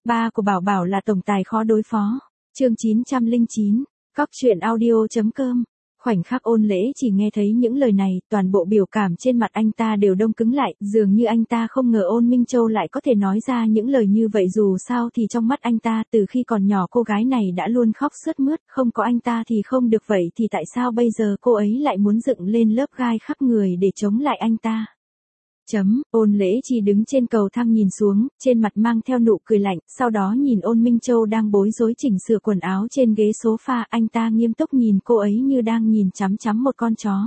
Ba của Bảo Bảo là tổng tài khó đối phó. Chương 909, cóc.audio.com. Khoảnh khắc Ôn Lễ chỉ nghe thấy những lời này, toàn bộ biểu cảm trên mặt anh ta đều đông cứng lại, dường như anh ta không ngờ Ôn Minh Châu lại có thể nói ra những lời như vậy. Dù sao thì trong mắt anh ta, từ khi còn nhỏ cô gái này đã luôn khóc sướt mướt, không có anh ta thì không được, vậy thì tại sao bây giờ cô ấy lại muốn dựng lên lớp gai khắp người để chống lại anh ta? Ôn Lễ chỉ đứng trên cầu thang nhìn xuống, trên mặt mang theo nụ cười lạnh, sau đó nhìn Ôn Minh Châu đang bối rối chỉnh sửa quần áo trên ghế sofa, anh ta nghiêm túc nhìn cô ấy như đang nhìn chằm chằm một con chó.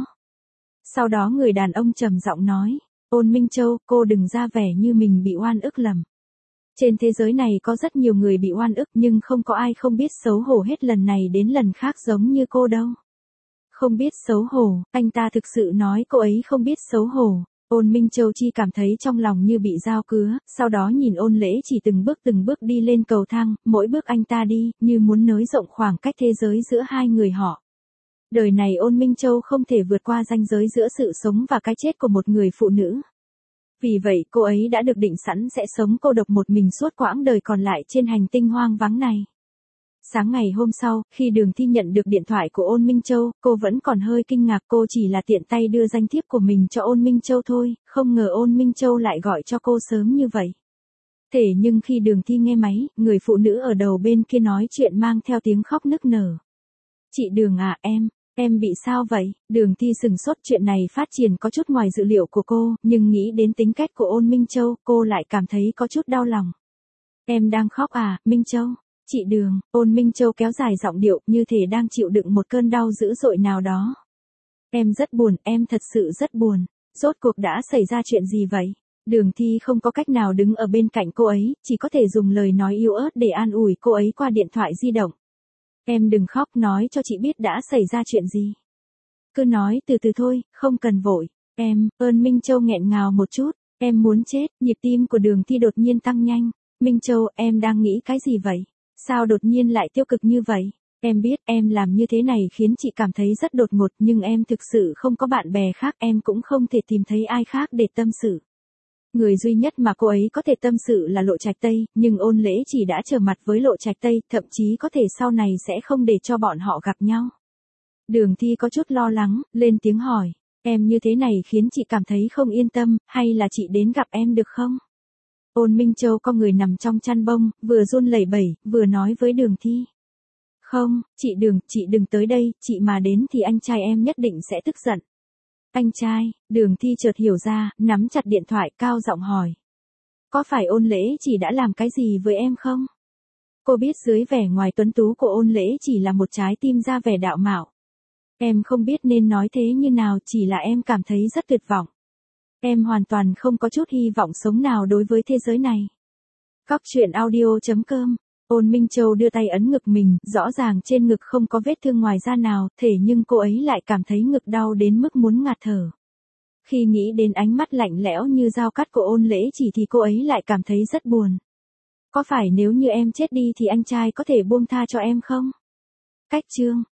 Sau đó người đàn ông trầm giọng nói, Ôn Minh Châu, cô đừng ra vẻ như mình bị oan ức lầm. Trên thế giới này có rất nhiều người bị oan ức nhưng không có ai không biết xấu hổ hết lần này đến lần khác giống như cô đâu. Không biết xấu hổ, anh ta thực sự nói cô ấy không biết xấu hổ. Ôn Minh Châu chỉ cảm thấy trong lòng như bị dao cứa, sau đó nhìn Ôn Lễ chỉ từng bước đi lên cầu thang, mỗi bước anh ta đi, như muốn nới rộng khoảng cách thế giới giữa hai người họ. Đời này Ôn Minh Châu không thể vượt qua ranh giới giữa sự sống và cái chết của một người phụ nữ. Vì vậy cô ấy đã được định sẵn sẽ sống cô độc một mình suốt quãng đời còn lại trên hành tinh hoang vắng này. Sáng ngày hôm sau, khi Đường Thi nhận được điện thoại của Ôn Minh Châu, cô vẫn còn hơi kinh ngạc, cô chỉ là tiện tay đưa danh thiếp của mình cho Ôn Minh Châu thôi, không ngờ Ôn Minh Châu lại gọi cho cô sớm như vậy. Thế nhưng khi Đường Thi nghe máy, người phụ nữ ở đầu bên kia nói chuyện mang theo tiếng khóc nức nở. Chị Đường à, em bị sao vậy? Đường Thi sừng sốt, chuyện này phát triển có chút ngoài dự liệu của cô, nhưng nghĩ đến tính cách của Ôn Minh Châu, cô lại cảm thấy có chút đau lòng. Em đang khóc à, Minh Châu? Chị Đường, Ôn Minh Châu kéo dài giọng điệu như thể đang chịu đựng một cơn đau dữ dội nào đó. Em rất buồn, em thật sự rất buồn. Rốt cuộc đã xảy ra chuyện gì vậy? Đường Thi không có cách nào đứng ở bên cạnh cô ấy, chỉ có thể dùng lời nói yếu ớt để an ủi cô ấy qua điện thoại di động. Em đừng khóc, nói cho chị biết đã xảy ra chuyện gì. Cứ nói từ từ thôi, không cần vội. Ôn Minh Châu nghẹn ngào một chút, em muốn chết. Nhịp tim của Đường Thi đột nhiên tăng nhanh. Minh Châu, em đang nghĩ cái gì vậy? Sao đột nhiên lại tiêu cực như vậy? Em biết em làm như thế này khiến chị cảm thấy rất đột ngột, nhưng em thực sự không có bạn bè khác, em cũng không thể tìm thấy ai khác để tâm sự. Người duy nhất mà cô ấy có thể tâm sự là Lộ Trạch Tây, nhưng Ôn Lễ chỉ đã trở mặt với Lộ Trạch Tây, thậm chí có thể sau này sẽ không để cho bọn họ gặp nhau. Đường Thi có chút lo lắng, lên tiếng hỏi, em như thế này khiến chị cảm thấy không yên tâm, hay là chị đến gặp em được không? Ôn Minh Châu con người nằm trong chăn bông, vừa run lẩy bẩy, vừa nói với Đường Thi. Không, chị đừng tới đây, chị mà đến thì anh trai em nhất định sẽ tức giận. Anh trai? Đường Thi chợt hiểu ra, nắm chặt điện thoại, cao giọng hỏi. Có phải Ôn Lễ chỉ đã làm cái gì với em không? Cô biết dưới vẻ ngoài tuấn tú của Ôn Lễ chỉ là một trái tim ra vẻ đạo mạo. Em không biết nên nói thế như nào, chỉ là em cảm thấy rất tuyệt vọng. Em hoàn toàn không có chút hy vọng sống nào đối với thế giới này. cóc.audio.com. Ôn Minh Châu đưa tay ấn ngực mình, rõ ràng trên ngực không có vết thương ngoài da nào, thế nhưng cô ấy lại cảm thấy ngực đau đến mức muốn ngạt thở. Khi nghĩ đến ánh mắt lạnh lẽo như dao cắt của Ôn Lễ chỉ thì cô ấy lại cảm thấy rất buồn. Có phải nếu như em chết đi thì anh trai có thể buông tha cho em không? Cách chương.